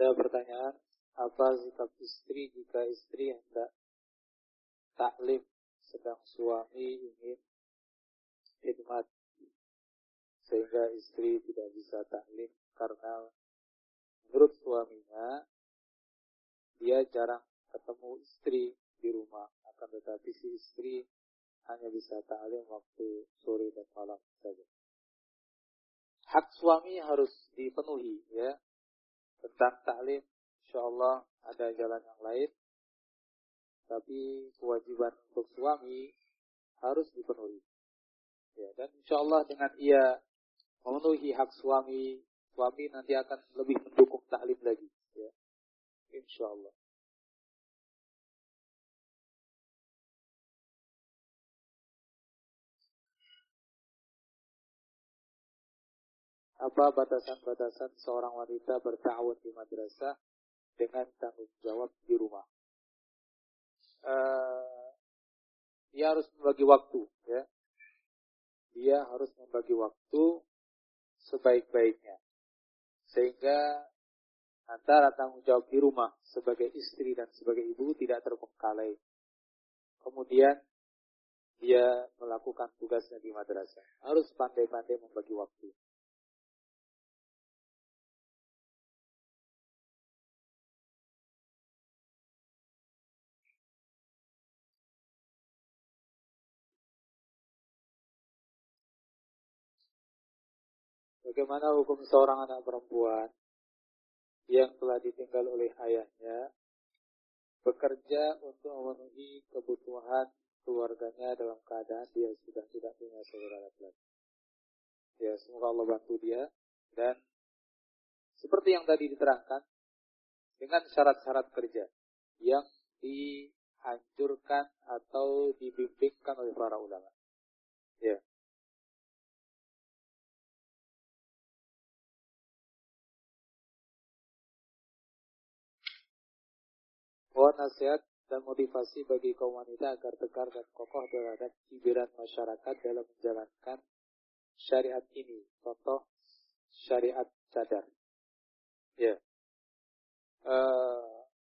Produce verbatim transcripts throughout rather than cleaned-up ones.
Ada pertanyaan, apa sikap istri jika istri hendak taklim sedang suami ingin khidmat sehingga istri tidak bisa taklim karena menurut suaminya dia jarang ketemu istri di rumah, akan tetapi si istri hanya bisa taklim waktu sore dan malam saja. Hak suami harus dipenuhi, ya. Tentang taklim, insyaallah ada jalan yang lain. Tapi kewajiban untuk suami harus dipenuhi. Ya, dan insyaallah dengan ia memenuhi hak suami, suami nanti akan lebih mendukung taklim lagi. Ya, insyaallah. Apa batasan-batasan seorang wanita berta'awun di madrasah dengan tanggung jawab di rumah? Uh, dia harus membagi waktu, ya. Dia harus membagi waktu sebaik-baiknya, sehingga antara tanggung jawab di rumah sebagai istri dan sebagai ibu tidak terbengkalai. Kemudian dia melakukan tugasnya di madrasah. Harus pandai-pandai membagi waktu. Bagaimana hukum seorang anak perempuan yang telah ditinggal oleh ayahnya bekerja untuk memenuhi kebutuhan keluarganya dalam keadaan dia sudah tidak punya saudara laki-laki? Ya, semoga Allah bantu dia. Dan seperti yang tadi diterangkan, dengan syarat-syarat kerja yang dianjurkan atau dibimbingkan oleh para ulama. Ya. Mohon nasihat dan motivasi bagi kaum wanita agar tegar dan kokoh terhadap cibiran masyarakat dalam menjalankan syariat ini. Contoh syariat cadar. Ya. Uh,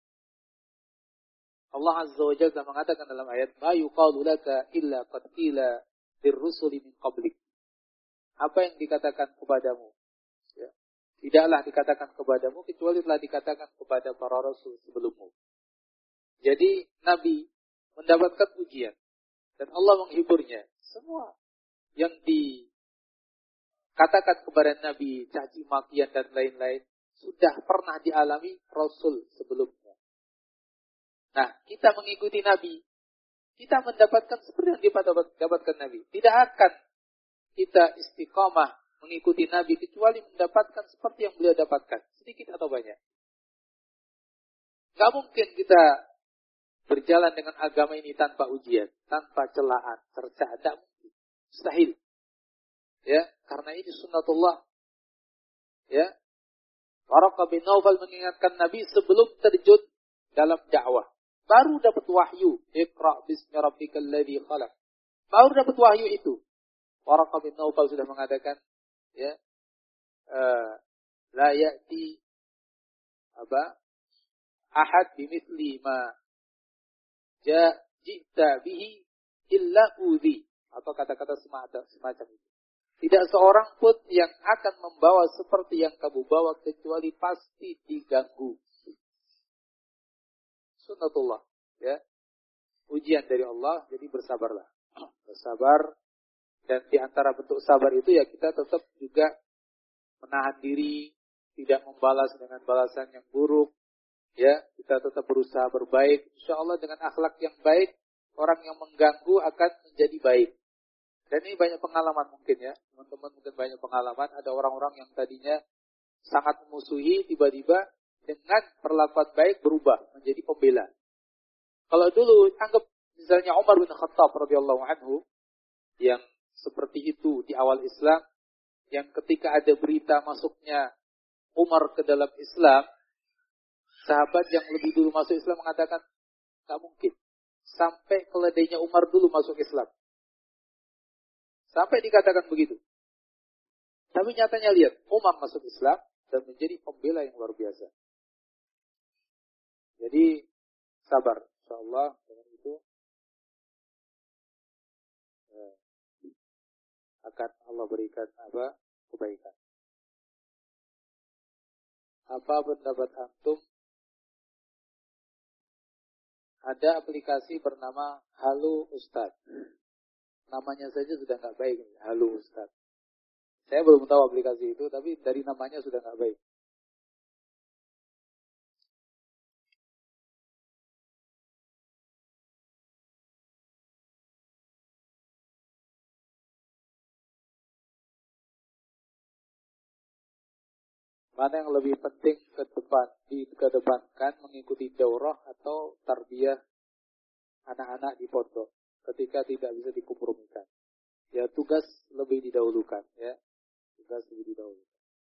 Allah Azza wa Jalla mengatakan dalam ayat, "Ma yuqalu laka illa qad qila lirrusuli min qablik." Apa yang dikatakan kepadamu? Ya. Tidaklah dikatakan kepadamu kecuali telah dikatakan kepada para rasul sebelummu. Jadi Nabi mendapatkan ujian dan Allah menghiburnya. Semua yang dikatakan kepada Nabi, caci makian dan lain-lain, sudah pernah dialami Rasul sebelumnya. Nah, kita mengikuti Nabi, kita mendapatkan seperti yang didapatkan Nabi. Tidak akan kita istiqamah mengikuti Nabi kecuali mendapatkan seperti yang beliau dapatkan, sedikit atau banyak. Gak mungkin kita berjalan dengan agama ini tanpa ujian, tanpa celaan, cercaan, tidak mungkin. Mustahil. Ya, karena ini sunnatullah. Ya. Waraqah bin Naufal mengingatkan Nabi sebelum terjun dalam dakwah. Baru dapat wahyu, Iqra' bismi rabbikal ladzi khalaq. Baru dapat wahyu itu. Waraqah bin Naufal sudah mengatakan, ya, uh, la ya'ti apa? Ahad bimithli ma ja'ta bihi illa udhi, atau kata-kata semacam itu. Tidak seorang pun yang akan membawa seperti yang kamu bawa kecuali pasti diganggu. Sunnatullah, ya. Ujian dari Allah, jadi bersabarlah. Bersabar, dan di antara bentuk sabar itu ya kita tetap juga menahan diri, tidak membalas dengan balasan yang buruk. Ya, kita tetap berusaha berbaik. Insyaallah dengan akhlak yang baik, orang yang mengganggu akan menjadi baik. Dan ini banyak pengalaman mungkin ya. Teman-teman mungkin banyak pengalaman. Ada orang-orang yang tadinya sangat memusuhi, tiba-tiba dengan perlakuan baik berubah menjadi pembela. Kalau dulu, anggap misalnya Umar bin Khattab radhiyallahu anhu, yang seperti itu di awal Islam, yang ketika ada berita masuknya Umar ke dalam Islam, sahabat yang lebih dulu masuk Islam mengatakan, tak mungkin. Sampai keledainya Umar dulu masuk Islam. Sampai dikatakan begitu. Tapi nyatanya lihat, Umar masuk Islam dan menjadi pembela yang luar biasa. Jadi sabar, insyaallah dengan itu ya, akan Allah berikan apa? Kebaikan. Apa pendapat antum? Ada aplikasi bernama Halo Ustaz. Namanya saja sudah nggak baik. Halo Ustaz. Saya belum tahu aplikasi itu, tapi dari namanya sudah nggak baik. Mana yang lebih penting ke depan, dikedepankan mengikuti daurah atau tarbiyah anak-anak di pondok ketika tidak bisa dikompromikan. Ya tugas lebih didahulukan, ya tugas lebih didahulukan.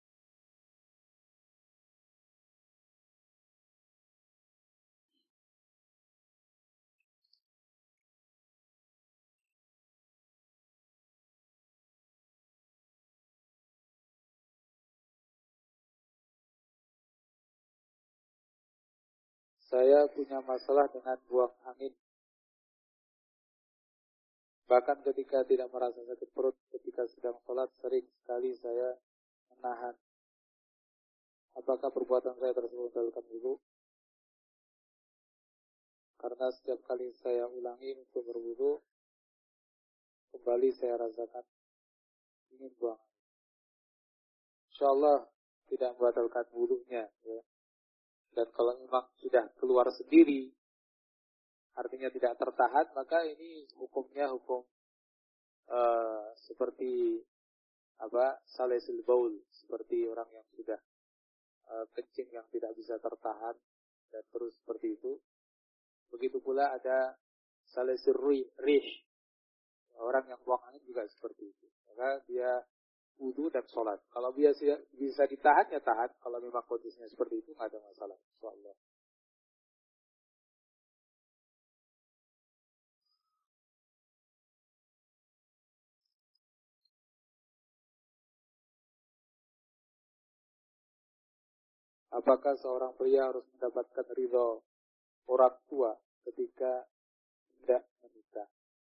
Saya punya masalah dengan buang angin. Bahkan ketika tidak merasa sakit perut, ketika sedang sholat, sering sekali saya menahan. Apakah perbuatan saya tersebut membatalkan wudu? Karena setiap kali saya ulangi untuk berwudu, kembali saya rasakan ingin buang. InsyaAllah tidak membatalkan wudunya. Ya. Dan kalau memang sudah keluar sendiri, artinya tidak tertahan, maka ini hukumnya hukum uh, seperti apa salesil baul, seperti orang yang sudah uh, kencing yang tidak bisa tertahan dan terus seperti itu. Begitu pula ada salesil rih, orang yang buang angin juga seperti itu. Maka dia wudu dan sholat. Kalau biasa bisa ditahan ya tahan. Kalau memang kondisinya seperti itu nggak ada masalah. Insyaallah. Apakah seorang pria harus mendapatkan ridho orang tua ketika tidak menikah?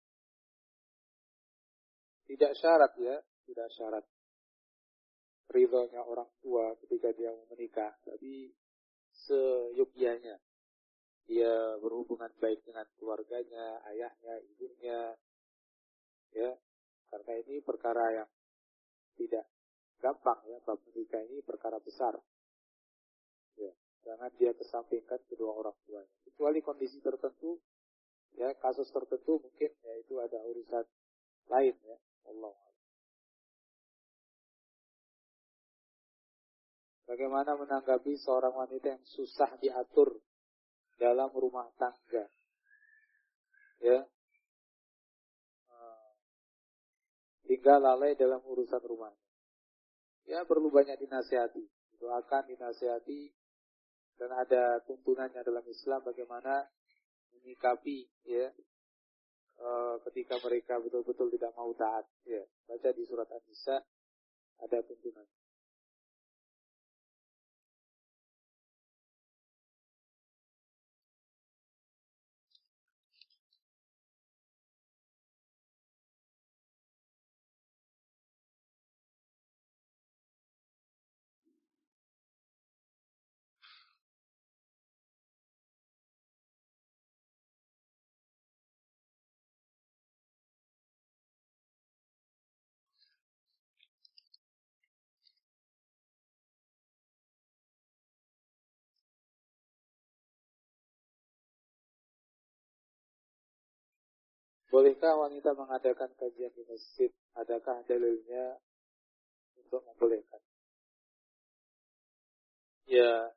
Tidak syarat ya, tidak syarat ridhonya orang tua ketika dia mau menikah, tapi seyogyanya dia berhubungan baik dengan keluarganya, ayahnya, ibunya, ya, karena ini perkara yang tidak gampang ya, bab menikah ini perkara besar, ya, jangan dia kesampingkan kedua orang tuanya, kecuali kondisi tertentu, ya, kasus tertentu mungkin ya itu ada urusan lain ya, Allah. Bagaimana menanggapi seorang wanita yang susah diatur dalam rumah tangga, ya, hingga lalai dalam urusan rumahnya. Ya perlu banyak dinasihati, doakan, dinasihati, dan ada tuntunannya dalam Islam bagaimana menyikapi ya e, ketika mereka betul-betul tidak mau taat. Ya, baca di surat An-Nisa ada tuntunan. Bolehkah wanita mengadakan kajian di masjid? Adakah dalilnya untuk membolehkan? Ya,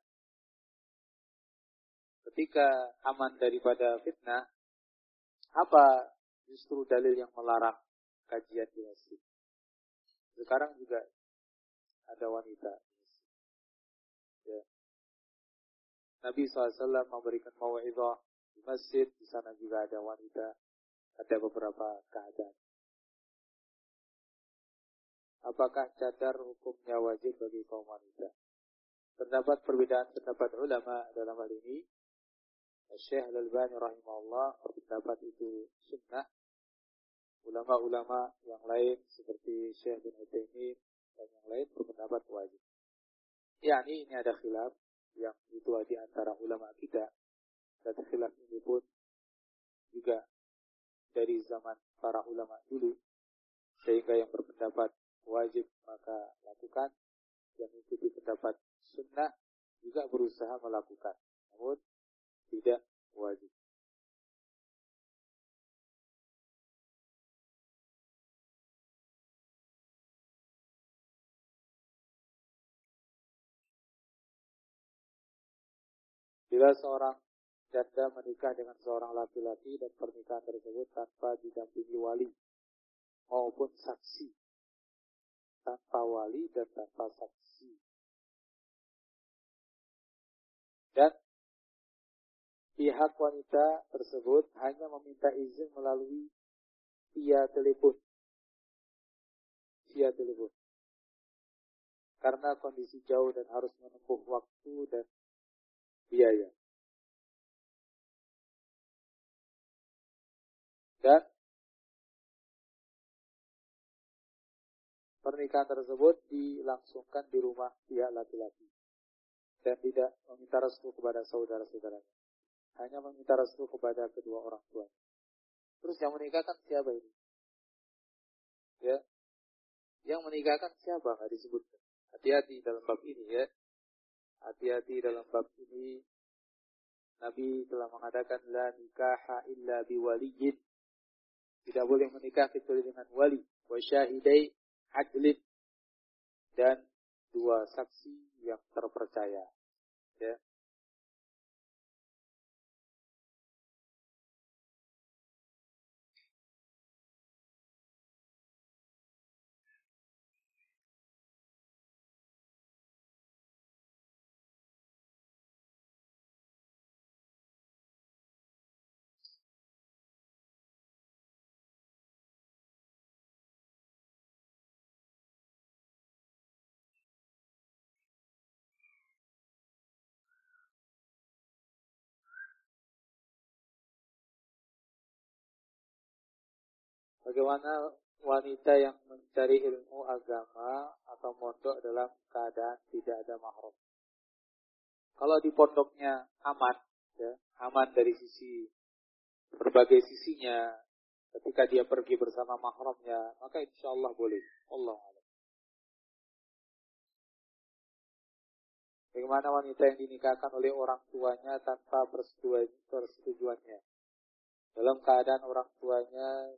ketika aman daripada fitnah, apa justru dalil yang melarang kajian di masjid? Sekarang juga ada wanita. Ya. Nabi shallallahu alaihi wasallam memberikan mau'izah di masjid, di sana juga ada wanita, ada beberapa keadaan. Apakah cadar hukumnya wajib bagi kaum wanita? Terdapat perbedaan pendapat ulama dalam hal ini. Syekh Al-Albani rahimahullah berpendapat itu sunnah. Ulama-ulama yang lain seperti Syekh bin Utsaimin dan yang lain berpendapat wajib. Yani ini ada khilaf yang itu di antara ulama kita, dan khilaf ini pun juga dari zaman para ulama dulu, sehingga yang berpendapat wajib maka lakukan, yang mengikuti pendapat sunnah juga berusaha melakukan, namun tidak wajib. Bila seorang janda menikah dengan seorang laki-laki dan pernikahan tersebut tanpa didampingi wali maupun saksi, tanpa wali dan tanpa saksi, dan pihak wanita tersebut hanya meminta izin melalui via telepon, via telepon, karena kondisi jauh dan harus menempuh waktu dan biaya. Dan pernikahan tersebut dilangsungkan di rumah pihak laki-laki dan tidak meminta restu kepada saudara-saudaranya, hanya meminta restu kepada kedua orang tuanya. Terus yang menikahkan siapa ini? Ya, yang menikahkan siapa? Nggak disebutkan. Hati-hati dalam bab ini ya. Hati-hati dalam bab ini. Nabi telah mengatakan la nikaha illa biwaliyin. Tidak boleh menikah kecuali dengan wali, wa syahidai adlin, dan dua saksi yang terpercaya. Ya. Bagaimana wanita yang mencari ilmu agama atau mondok dalam keadaan tidak ada mahram? Kalau di pondoknya aman, ya, aman dari sisi berbagai sisinya, ketika dia pergi bersama mahramnya, maka insya Allah boleh. Allah a'lam. Bagaimana wanita yang dinikahkan oleh orang tuanya tanpa persetujuannya, dalam keadaan orang tuanya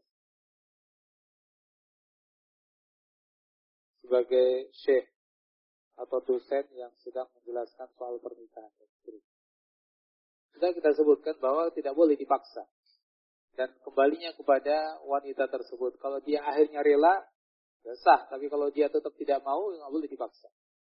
sebagai syekh atau dosen yang sedang menjelaskan soal pernikahan. Sudah kita sebutkan bahwa tidak boleh dipaksa. Dan kembalinya kepada wanita tersebut. Kalau dia akhirnya rela, ya sah. Tapi kalau dia tetap tidak mau, nggak boleh dipaksa.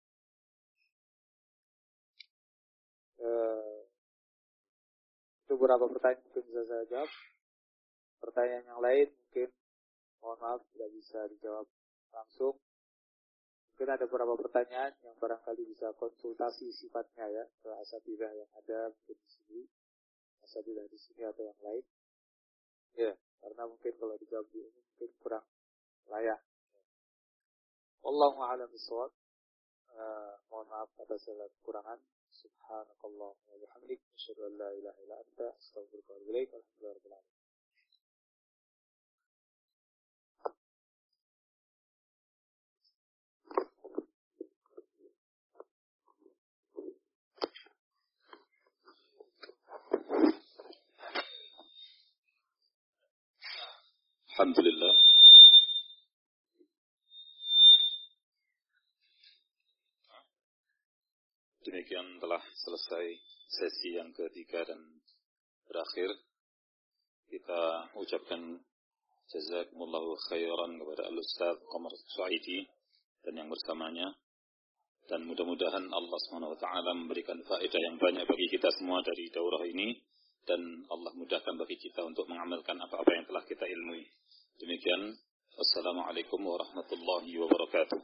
Eh, itu beberapa pertanyaan mungkin bisa saya jawab. Pertanyaan yang lain mungkin, mohon maaf, tidak bisa dijawab langsung. Mungkin ada beberapa pertanyaan yang barangkali bisa konsultasi sifatnya ya ke asatidzah yang ada mungkin di sini, asatidzah di sini atau yang lain. Ya, karena mungkin kalau dijawab di ini mungkin kurang layak. Wallahu a'lam bishawab. Uh, mohon maaf atas segala kekurangan. Subhanakallah wa bihamdik, asyhadu an la ilaha illa anta, astaghfiruka wa atubu ilaik. Alhamdulillahirabbil alamin. Alhamdulillah. Demikian telah selesai sesi yang ketiga dan berakhir. Kita ucapkan jazakumullahu khairan kepada Al-Ustaz Qamar Suaidi dan yang bersamanya. Dan mudah-mudahan Allah subhanahu wa taala memberikan faedah yang banyak bagi kita semua dari daurah ini. Dan Allah mudahkan bagi kita untuk mengamalkan apa-apa yang telah kita ilmui. Demikian, wassalamualaikum warahmatullahi wabarakatuh.